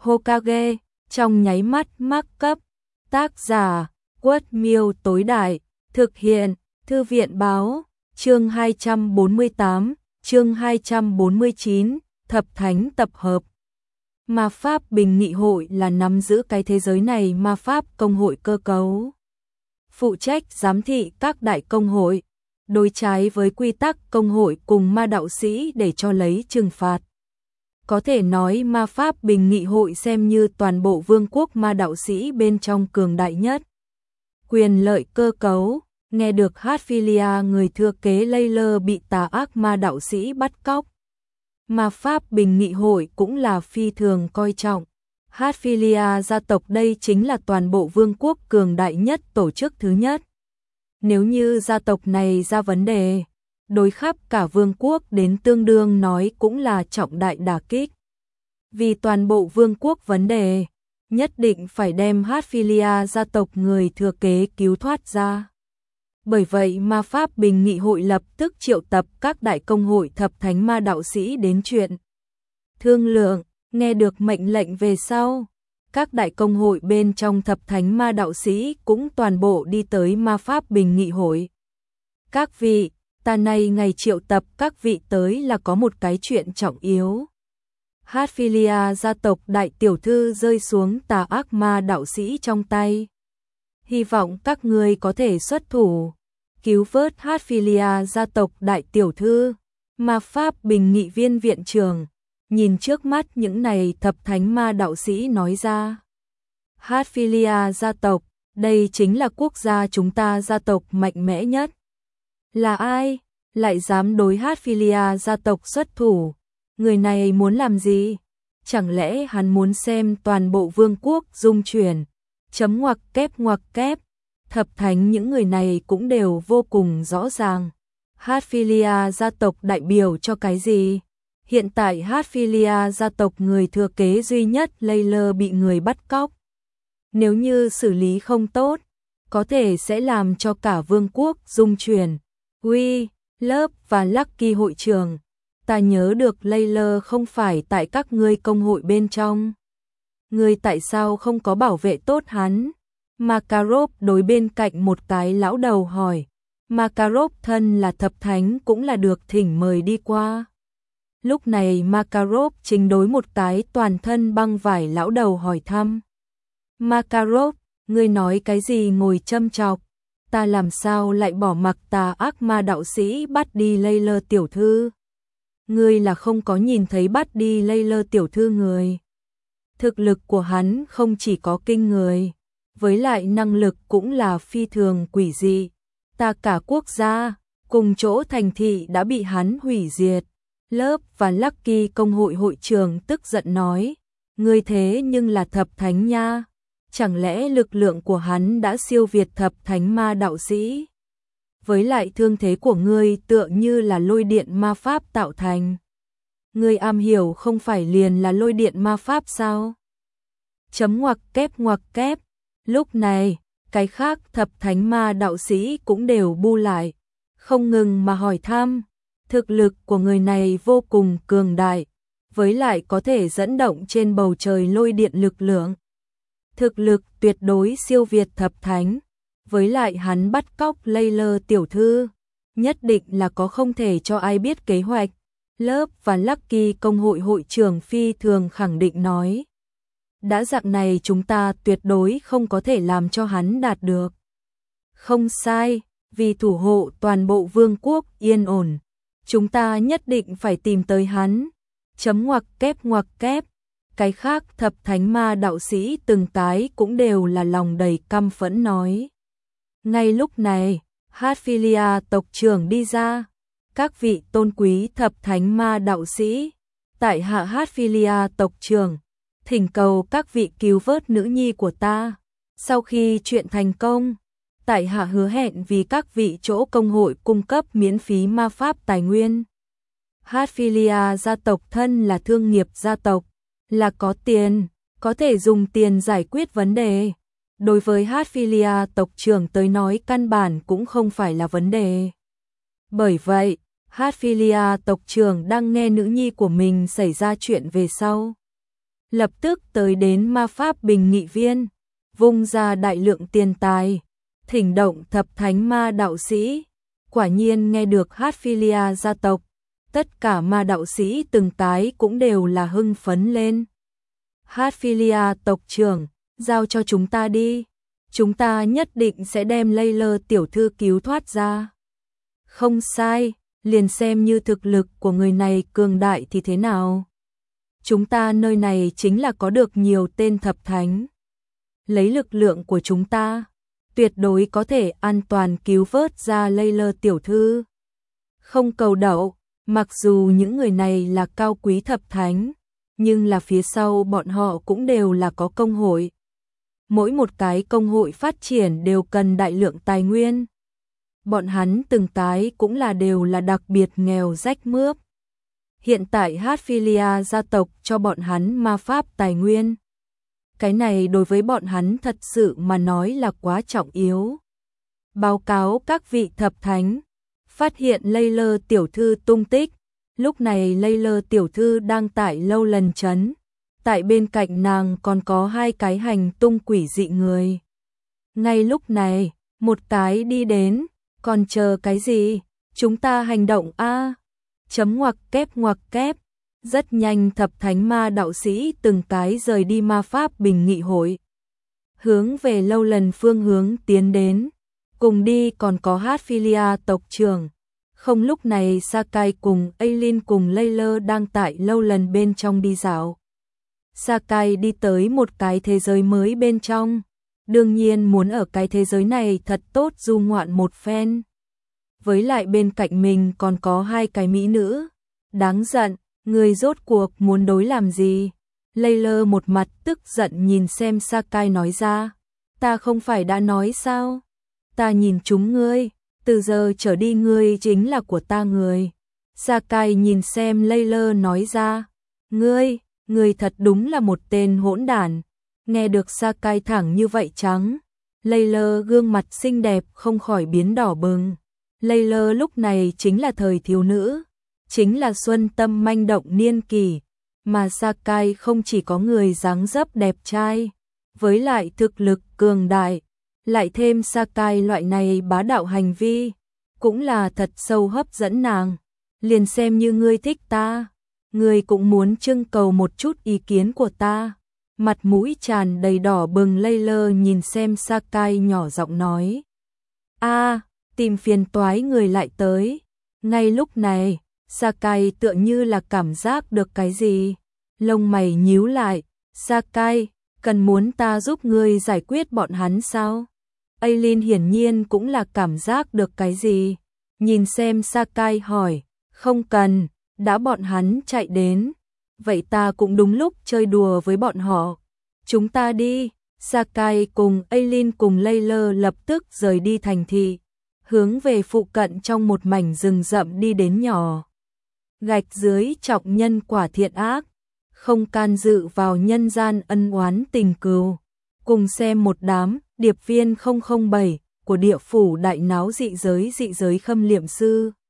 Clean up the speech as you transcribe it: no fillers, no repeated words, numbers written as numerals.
Hokage, trong nháy mắt mắc cấp. Tác giả, Quất Miêu tối đại, thực hiện, Thư viện báo, chương 248, chương 249, Thập Thánh tập hợp. Ma pháp Bình Nghị hội là nắm giữ cái thế giới này ma pháp công hội cơ cấu. Phụ trách giám thị các đại công hội, đối trái với quy tắc công hội cùng ma đạo sĩ để cho lấy trừng phạt. Có thể nói ma pháp Bình Nghị hội xem như toàn bộ vương quốc ma đạo sĩ bên trong cường đại nhất. Quyền lợi cơ cấu, nghe được Hatfilia người thừa kế Layler bị tà ác ma đạo sĩ bắt cóc. Ma pháp Bình Nghị hội cũng là phi thường coi trọng. Hatfilia gia tộc đây chính là toàn bộ vương quốc cường đại nhất tổ chức thứ nhất. Nếu như gia tộc này ra vấn đề, đối khắp cả vương quốc đến tương đương nói cũng là trọng đại đả kích. Vì toàn bộ vương quốc vấn đề, nhất định phải đem Hatfilia gia tộc người thừa kế cứu thoát ra. Bởi vậy ma pháp Bình Nghị hội lập tức triệu tập các đại công hội thập thánh ma đạo sĩ đến chuyện thương lượng. Nghe được mệnh lệnh về sau, các đại công hội bên trong thập thánh ma đạo sĩ cũng toàn bộ đi tới ma pháp Bình Nghị hội. Các vị, ta này ngày triệu tập các vị tới là có một cái chuyện trọng yếu. Hatfilia gia tộc đại tiểu thư rơi xuống tà ác ma đạo sĩ trong tay. Hy vọng các ngươi có thể xuất thủ, cứu vớt Hatfilia gia tộc đại tiểu thư. Ma pháp Bình Nghị viên viện trưởng nhìn trước mắt những này thập thánh ma đạo sĩ nói ra. Hatfilia gia tộc, đây chính là quốc gia chúng ta gia tộc mạnh mẽ nhất. Là ai lại dám đối Hatfilia gia tộc xuất thủ? Người này muốn làm gì? Chẳng lẽ hắn muốn xem toàn bộ vương quốc rung chuyển? Chấm ngoặc kép. Thập thánh những người này cũng đều vô cùng rõ ràng. Hatfilia gia tộc đại biểu cho cái gì? Hiện tại Hatfilia gia tộc người thừa kế duy nhất Layler bị người bắt cóc. Nếu như xử lý không tốt, có thể sẽ làm cho cả vương quốc rung chuyển. Lớp và Lucky hội trưởng, ta nhớ được Layler không phải tại các ngươi công hội bên trong. Ngươi tại sao không có bảo vệ tốt hắn? Makarov đối bên cạnh một cái lão đầu hỏi. Makarov thân là thập thánh cũng là được thỉnh mời đi qua. Lúc này Makarov chính đối một cái toàn thân băng vải lão đầu hỏi thăm. Makarov, ngươi nói cái gì ngồi châm chọc? Ta làm sao lại bỏ mặc tà ác ma đạo sĩ bắt đi Layler tiểu thư? Ngươi là không có nhìn thấy bắt đi Layler tiểu thư người. Thực lực của hắn không chỉ có kinh người, với lại năng lực cũng là phi thường quỷ dị. Ta cả quốc gia, cùng chỗ thành thị đã bị hắn hủy diệt. Lớp và Lucky công hội hội trưởng tức giận nói, ngươi thế nhưng là thập thánh nha. Chẳng lẽ lực lượng của hắn đã siêu việt thập thánh ma đạo sĩ? Với lại thương thế của ngươi tựa như là lôi điện ma pháp tạo thành. Ngươi am hiểu không phải liền là lôi điện ma pháp sao? Chấm ngoặc kép. Lúc này, cái khác thập thánh ma đạo sĩ cũng đều bu lại, không ngừng mà hỏi thăm. Thực lực của người này vô cùng cường đại, với lại có thể dẫn động trên bầu trời lôi điện lực lượng. Thực lực tuyệt đối siêu việt thập thánh, với lại hắn bắt cóc Layler tiểu thư, nhất định là có không thể cho ai biết kế hoạch. Lớp và Lucky công hội hội trưởng phi thường khẳng định nói. Đã dạng này chúng ta tuyệt đối không có thể làm cho hắn đạt được. Không sai, vì thủ hộ toàn bộ vương quốc yên ổn, chúng ta nhất định phải tìm tới hắn. Chấm ngoặc kép. Cái khác thập thánh ma đạo sĩ từng cái cũng đều là lòng đầy căm phẫn nói. Ngay lúc này, Hatfilia tộc trưởng đi ra. Các vị tôn quý thập thánh ma đạo sĩ, tại hạ Hatfilia tộc trưởng, thỉnh cầu các vị cứu vớt nữ nhi của ta. Sau khi chuyện thành công, tại hạ hứa hẹn vì các vị chỗ công hội cung cấp miễn phí ma pháp tài nguyên. Hatfilia gia tộc thân là thương nghiệp gia tộc, là có tiền, có thể dùng tiền giải quyết vấn đề. Đối với Hatfilia tộc trưởng tới nói căn bản cũng không phải là vấn đề. Bởi vậy, Hatfilia tộc trưởng đang nghe nữ nhi của mình xảy ra chuyện về sau. lập tức tới đến ma pháp bình nghị viên, vung ra đại lượng tiền tài, thỉnh động thập thánh ma đạo sĩ. Quả nhiên nghe được Hatfilia gia tộc, tất cả ma đạo sĩ từng cái cũng đều là hưng phấn lên. Hatfilia tộc trưởng, giao cho chúng ta đi, chúng ta nhất định sẽ đem Layla tiểu thư cứu thoát ra. Không sai, liền xem như thực lực của người này cường đại thì thế nào. Chúng ta nơi này chính là có được nhiều tên thập thánh. Lấy lực lượng của chúng ta, tuyệt đối có thể an toàn cứu vớt ra Layla tiểu thư. Không cầu đậu, mặc dù những người này là cao quý thập thánh, nhưng là phía sau bọn họ cũng đều là có công hội. Mỗi một cái công hội phát triển đều cần đại lượng tài nguyên. Bọn hắn từng cái cũng là đều là đặc biệt nghèo rách mướp. Hiện tại Hatfilia gia tộc cho bọn hắn ma pháp tài nguyên. Cái này đối với bọn hắn thật sự mà nói là quá trọng yếu. Báo cáo các vị thập thánh, phát hiện Layla tiểu thư tung tích. Lúc này Layla tiểu thư đang tại Lâu Lần trấn. Tại bên cạnh nàng còn có 2 cái hành tung quỷ dị người. Ngay lúc này, một cái đi đến, còn chờ cái gì? Chúng ta hành động a. Chấm ngoặc kép. Rất nhanh thập thánh ma đạo sĩ từng cái rời đi ma pháp bình nghị hội. Hướng về Lâu Lần phương hướng tiến đến. Cùng đi còn có Hatfilia tộc trưởng. Không, lúc này Sakai cùng Aileen cùng Layla đang tại Lâu Lần bên trong đi dạo. Sakai đi tới một cái thế giới mới bên trong. Đương nhiên muốn ở cái thế giới này thật tốt du ngoạn một phen. Với lại bên cạnh mình còn có 2 cái mỹ nữ. Đáng giận, người rốt cuộc muốn đối làm gì? Layla một mặt tức giận nhìn xem Sakai nói ra. Ta không phải đã nói sao? Ta nhìn chúng ngươi, từ giờ trở đi ngươi chính là của ta người. Sakai nhìn xem Layla nói ra. Ngươi thật đúng là một tên hỗn đản. Nghe được Sakai thẳng như vậy trắng. Layla gương mặt xinh đẹp không khỏi biến đỏ bừng. Layla lúc này chính là thời thiếu nữ, chính là xuân tâm manh động niên kỳ, mà Sakai không chỉ có người dáng dấp đẹp trai, với lại thực lực cường đại, lại thêm Sakai loại này bá đạo hành vi, cũng là thật sâu hấp dẫn nàng. Liền xem như ngươi thích ta, ngươi cũng muốn trưng cầu một chút ý kiến của ta. Mặt mũi tràn đầy đỏ bừng Layla nhìn xem Sakai nhỏ giọng nói. Tìm phiền toái người lại tới. Ngay lúc này, Sakai tựa như là cảm giác được cái gì. Lông mày nhíu lại. Sakai, cần muốn ta giúp ngươi giải quyết bọn hắn sao? Aileen hiển nhiên cũng là cảm giác được cái gì. Nhìn xem Sakai hỏi. Không cần, đã bọn hắn chạy đến. Vậy ta cũng đúng lúc chơi đùa với bọn họ. Chúng ta đi. Sakai cùng Aileen cùng Layla lập tức rời đi thành thị, hướng về phụ cận trong một mảnh rừng rậm đi đến nhỏ. Gạch dưới trọng nhân quả thiện ác, không can dự vào nhân gian ân oán tình cừu. Cùng xem một đám điệp viên 007 của địa phủ đại náo dị giới khâm liệm sư.